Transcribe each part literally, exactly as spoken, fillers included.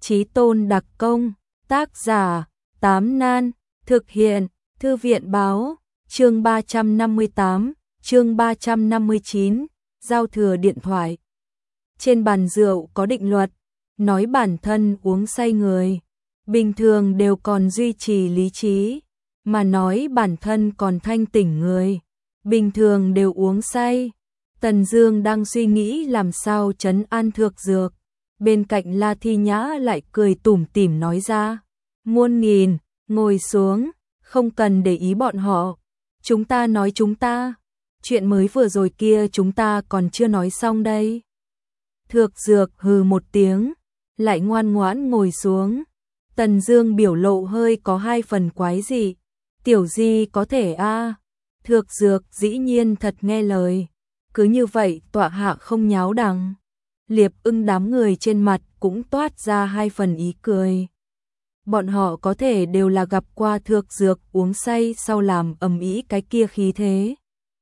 Chí Tôn đặc công, tác giả, Tám Nan, thực hiện, Thư viện báo, chương ba trăm năm mươi tám, chương ba trăm năm mươi chín, giao thừa điện thoại. Trên bàn rượu có định luật, nói bản thân uống say người, bình thường đều còn duy trì lý trí, mà nói bản thân còn thanh tỉnh người, bình thường đều uống say. Tần Dương đang suy nghĩ làm sao trấn an Thược Dược, bên cạnh La Thi Nhã lại cười tủm tỉm nói ra, muôn nghìn, ngồi xuống, không cần để ý bọn họ, chúng ta nói chúng ta, chuyện mới vừa rồi kia chúng ta còn chưa nói xong đây. Thược Dược hừ một tiếng, lại ngoan ngoãn ngồi xuống. Tần Dương biểu lộ hơi có hai phần quái dị, tiểu di có thể a. À. Thược Dược dĩ nhiên thật nghe lời, cứ như vậy tọa hạ không nháo đằng. Liệp Ưng đám người trên mặt cũng toát ra hai phần ý cười. Bọn họ có thể đều là gặp qua Thược Dược uống say sau làm ầm ĩ cái kia khí thế.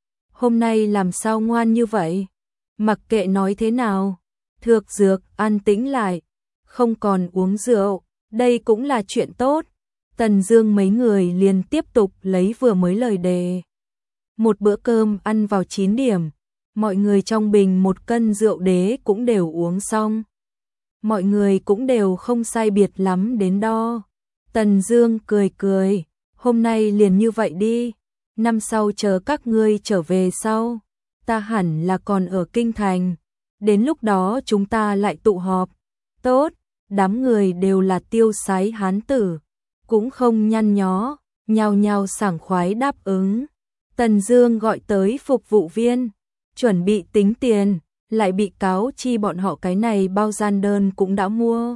Hôm nay làm sao ngoan như vậy? Mặc kệ nói thế nào, Thược Dược an tĩnh lại, không còn uống rượu, đây cũng là chuyện tốt. Tần Dương mấy người liền tiếp tục lấy vừa mới lời đề. Một bữa cơm ăn vào chín điểm, mọi người trong bình một cân rượu đế cũng đều uống xong. Mọi người cũng đều không sai biệt lắm đến đo. Tần Dương cười cười, hôm nay liền như vậy đi, năm sau chờ các ngươi trở về sau, ta hẳn là còn ở kinh thành, đến lúc đó chúng ta lại tụ họp. Tốt, đám người đều là tiêu sái hán tử, cũng không nhăn nhó, nhao nhao sảng khoái đáp ứng. Tần Dương gọi tới phục vụ viên, chuẩn bị tính tiền, lại bị cáo chi bọn họ cái này bao gian đơn cũng đã mua.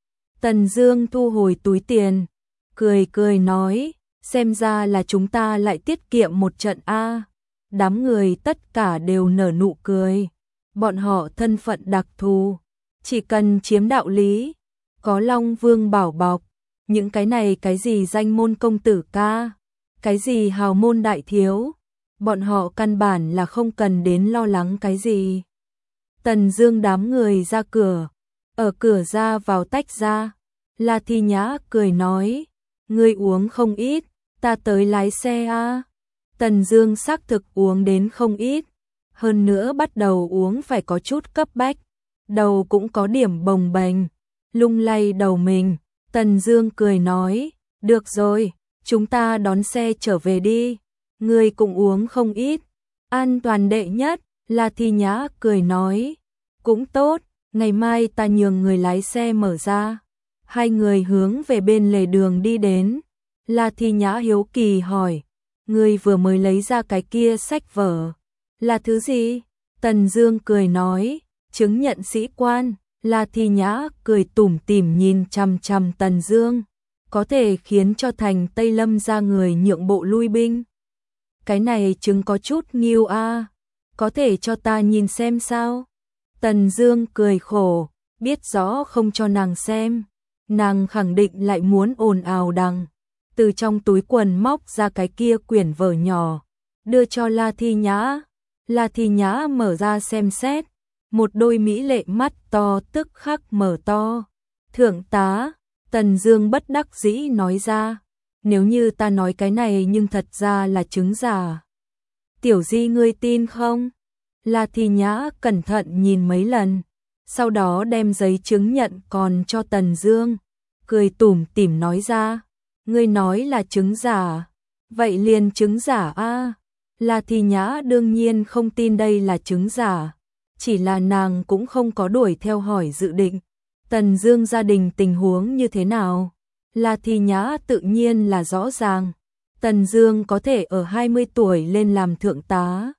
Tần Dương thu hồi túi tiền, cười cười nói, xem ra là chúng ta lại tiết kiệm một trận a. Đám người tất cả đều nở nụ cười, bọn họ thân phận đặc thù, chỉ cần chiếm đạo lý, có Long Vương bảo bọc, những cái này cái gì danh môn công tử ca, cái gì hào môn đại thiếu, bọn họ căn bản là không cần đến lo lắng cái gì. Tần Dương đám người ra cửa, ở cửa ra vào tách ra, La Thi Nhã cười nói, ngươi uống không ít, ta tới lái xe a. À. Tần Dương xác thực uống đến không ít, hơn nữa bắt đầu uống phải có chút cấp bách, đầu cũng có điểm bồng bềnh, lung lay đầu mình. Tần Dương cười nói, được rồi, chúng ta đón xe trở về đi, ngươi cũng uống không ít, an toàn đệ nhất. La Thi Nhã cười nói, cũng tốt, ngày mai ta nhường người lái xe mở ra. Hai người hướng về bên lề đường đi đến. La Thi Nhã hiếu kỳ hỏi, ngươi vừa mới lấy ra cái kia sách vở, là thứ gì? Tần Dương cười nói, chứng nhận sĩ quan. La Thi Nhã cười tủm tỉm nhìn chằm chằm Tần Dương, có thể khiến cho thành Tây Lâm ra người nhượng bộ lui binh. Cái này chứng có chút nghiêu a, có thể cho ta nhìn xem sao? Tần Dương cười khổ, biết rõ không cho nàng xem, nàng khẳng định lại muốn ồn ào đằng. Từ trong túi quần móc ra cái kia quyển vở nhỏ, đưa cho La Thi Nhã. La Thi Nhã mở ra xem xét, một đôi mỹ lệ mắt to tức khắc mở to. Thượng tá, Tần Dương bất đắc dĩ nói ra, nếu như ta nói cái này nhưng thật ra là chứng giả, tiểu di ngươi tin không? La Thi Nhã cẩn thận nhìn mấy lần, sau đó đem giấy chứng nhận còn cho Tần Dương, cười tủm tỉm nói ra, ngươi nói là chứng giả, vậy liền chứng giả a. La Thi Nhã đương nhiên không tin đây là chứng giả, chỉ là nàng cũng không có đuổi theo hỏi dự định. Tần Dương gia đình tình huống như thế nào? La Thi Nhã tự nhiên là rõ ràng. Tần Dương có thể ở hai mươi tuổi lên làm thượng tá,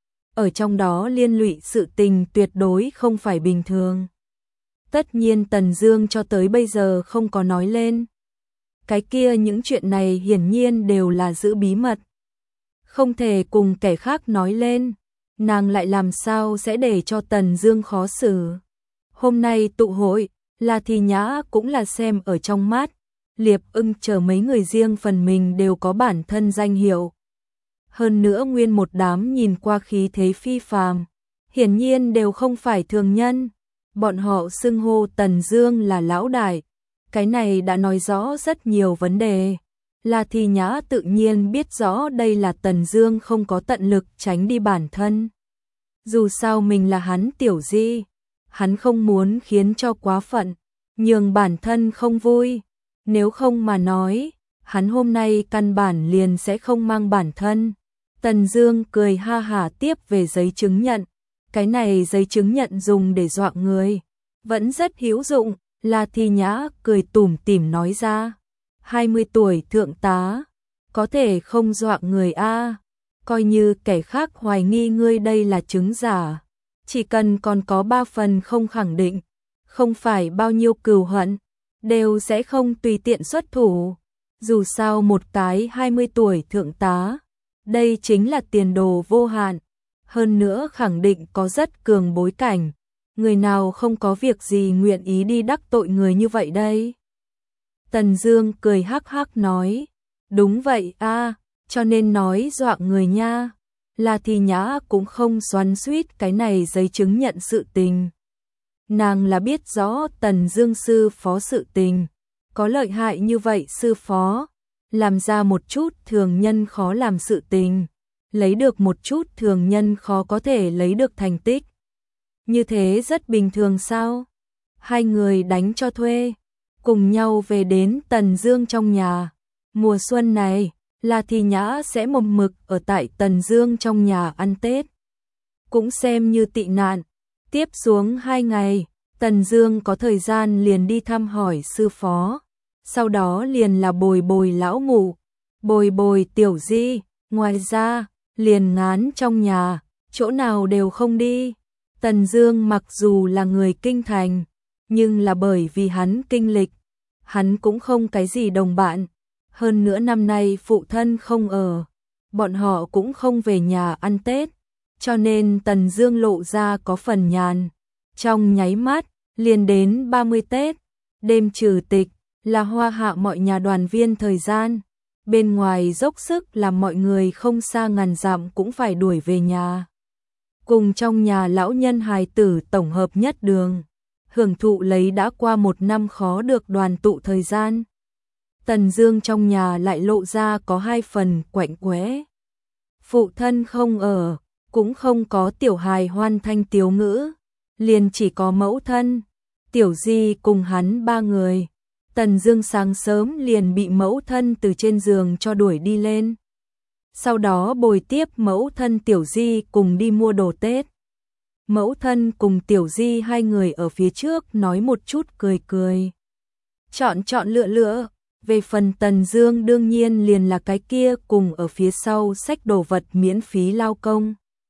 ở trong đó liên lụy sự tình tuyệt đối không phải bình thường. Tất nhiên Tần Dương cho tới bây giờ không có nói lên. Cái kia những chuyện này hiển nhiên đều là giữ bí mật, không thể cùng kẻ khác nói lên, nàng lại làm sao sẽ để cho Tần Dương khó xử. Hôm nay tụ hội, La Thi Nhã cũng là xem ở trong mắt, Liệp Ưng chờ mấy người riêng phần mình đều có bản thân danh hiệu. Hơn nữa nguyên một đám nhìn qua khí thế phi phàm, hiển nhiên đều không phải thường nhân. Bọn họ xưng hô Tần Dương là lão đại, Cái này đã nói rõ rất nhiều vấn đề. La Thi Nhã tự nhiên biết rõ đây là Tần Dương không có tận lực tránh đi bản thân. Dù sao mình là hắn tiểu di, hắn không muốn khiến cho quá phận, nhường bản thân không vui. Nếu không mà nói, hắn hôm nay căn bản liền sẽ không mang bản thân. Tần Dương cười ha hả tiếp về giấy chứng nhận. Cái này giấy chứng nhận dùng để dọa người, vẫn rất hữu dụng. La Thi Nhã cười tủm tỉm nói ra. hai mươi tuổi thượng tá, có thể không dọa người a, coi như kẻ khác hoài nghi ngươi đây là chứng giả, chỉ cần còn có ba phần không khẳng định, không phải bao nhiêu cừu hận, đều sẽ không tùy tiện xuất thủ. Dù sao một cái hai mươi tuổi thượng tá, đây chính là tiền đồ vô hạn, hơn nữa khẳng định có rất cường bối cảnh, người nào không có việc gì nguyện ý đi đắc tội người như vậy đây. Tần Dương cười hắc hắc nói, đúng vậy a, cho nên nói dọa người nha. La Thi Nhã cũng không xoắn xuýt cái này giấy chứng nhận sự tình. Nàng là biết rõ Tần Dương sư phó sự tình, có lợi hại như vậy sư phó, làm ra một chút thường nhân khó làm sự tình, lấy được một chút thường nhân khó có thể lấy được thành tích. Như thế rất bình thường sao? Hai người đánh cho thuê, cùng nhau về đến Tần Dương trong nhà. Mùa xuân này, La Thi Nhã sẽ một mực ở tại Tần Dương trong nhà ăn Tết. Cũng xem như tị nạn. Tiếp xuống hai ngày, Tần Dương có thời gian liền đi thăm hỏi sư phó. Sau đó liền là bồi bồi lão mụ, bồi bồi tiểu di, ngoài ra, liền ngán trong nhà, chỗ nào đều không đi. Tần Dương mặc dù là người kinh thành, nhưng là bởi vì hắn kinh lịch, hắn cũng không cái gì đồng bạn. Hơn nữa năm nay phụ thân không ở, bọn họ cũng không về nhà ăn Tết, cho nên Tần Dương lộ ra có phần nhàn. Trong nháy mắt, liền đến ba mươi Tết, đêm trừ tịch, là hoa hạ mọi nhà đoàn viên thời gian. Bên ngoài dốc sức làm mọi người không xa ngàn dặm cũng phải đuổi về nhà. Cùng trong nhà lão nhân hài tử tổng hợp nhất đường, hưởng thụ lấy đã qua một năm khó được đoàn tụ thời gian. Tần Dương trong nhà lại lộ ra có hai phần quạnh quẽ. Phụ thân không ở, cũng không có tiểu hài hoan thanh tiếu ngữ, liền chỉ có mẫu thân, tiểu di cùng hắn ba người. Tần Dương sáng sớm liền bị mẫu thân từ trên giường cho đuổi đi lên. Sau đó bồi tiếp mẫu thân tiểu di cùng đi mua đồ Tết. Mẫu thân cùng tiểu di hai người ở phía trước nói một chút cười cười. Chọn chọn lựa lựa, về phần Tần Dương đương nhiên liền là cái kia cùng ở phía sau xách đồ vật miễn phí lao công.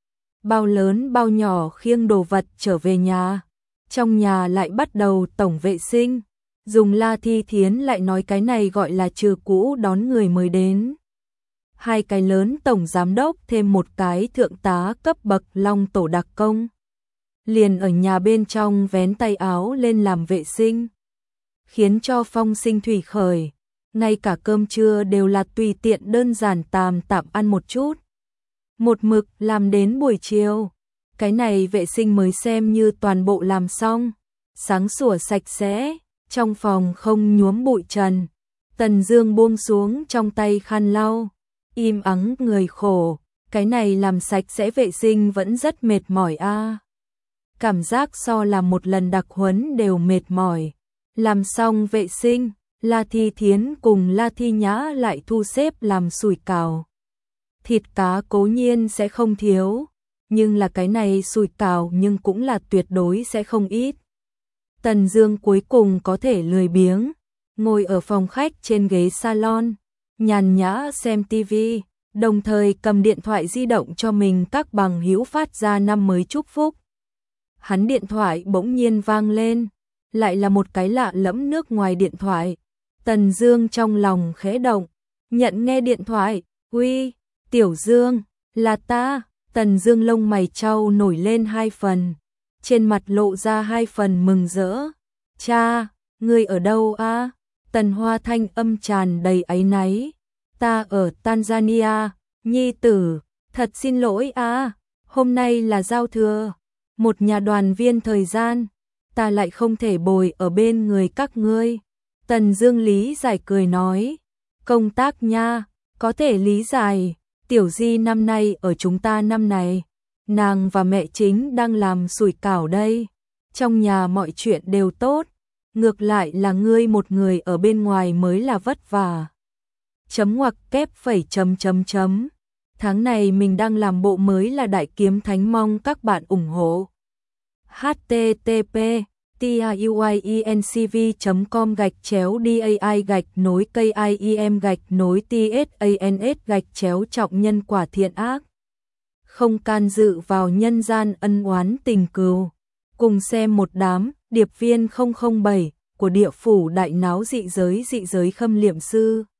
Bao lớn bao nhỏ khiêng đồ vật trở về nhà. Trong nhà lại bắt đầu tổng vệ sinh. Dùng La Thi Thiến lại nói cái này gọi là trừ cũ đón người mới đến. Hai cái lớn tổng giám đốc thêm một cái thượng tá cấp bậc long tổ đặc công. Liền ở nhà bên trong vén tay áo lên làm vệ sinh. Khiến cho phong sinh thủy khởi. Ngay cả cơm trưa đều là tùy tiện đơn giản tàm tạm ăn một chút. Một mực làm đến buổi chiều. Cái này vệ sinh mới xem như toàn bộ làm xong. Sáng sủa sạch sẽ. Trong phòng không nhuốm bụi trần. Tần Dương buông xuống trong tay khăn lau. Im ắng người khổ. Cái này làm sạch sẽ vệ sinh vẫn rất mệt mỏi a. À. Cảm giác so làm một lần đặc huấn đều mệt mỏi. Làm xong vệ sinh, La Thi Thiến cùng La Thi Nhã lại thu xếp làm sủi cảo. Thịt cá cố nhiên sẽ không thiếu, nhưng là cái này sủi cảo nhưng cũng là tuyệt đối sẽ không ít. Tần Dương cuối cùng có thể lười biếng, ngồi ở phòng khách trên ghế salon, nhàn nhã xem tivi, đồng thời cầm điện thoại di động cho mình các bằng hữu phát ra năm mới chúc phúc. Hắn điện thoại bỗng nhiên vang lên, lại là một cái lạ lẫm nước ngoài điện thoại. Tần Dương trong lòng khẽ động, nhận nghe điện thoại, "Uy, Tiểu Dương, là ta." Tần Dương lông mày chau nổi lên hai phần, trên mặt lộ ra hai phần mừng rỡ. "Cha, ngươi ở đâu a?" Tần Hoa thanh âm tràn đầy áy náy. "Ta ở Tanzania, nhi tử, thật xin lỗi a, hôm nay là giao thừa, một nhà đoàn viên thời gian, ta lại không thể bồi ở bên người các ngươi. Tần Dương lý giải cười nói, công tác nha, có thể lý giải, Tiểu Di năm nay ở chúng ta năm này, nàng và mẹ chính đang làm sủi cảo đây, trong nhà mọi chuyện đều tốt, ngược lại là ngươi một người ở bên ngoài mới là vất vả. Chấm ngoặc kép phẩy chấm chấm chấm. Tháng này mình đang làm bộ mới là Đại Kiếm Thánh, mong các bạn ủng hộ. h t t p tiuyencv chấm com gạch chéo dai gạch nối kiem gạch nối tsans gạch chéo trọng nhân quả thiện ác. Không can dự vào nhân gian ân oán tình cừu. Cùng xem một đám điệp viên không không bảy của địa phủ đại náo dị giới dị giới Khâm Liệm Sư.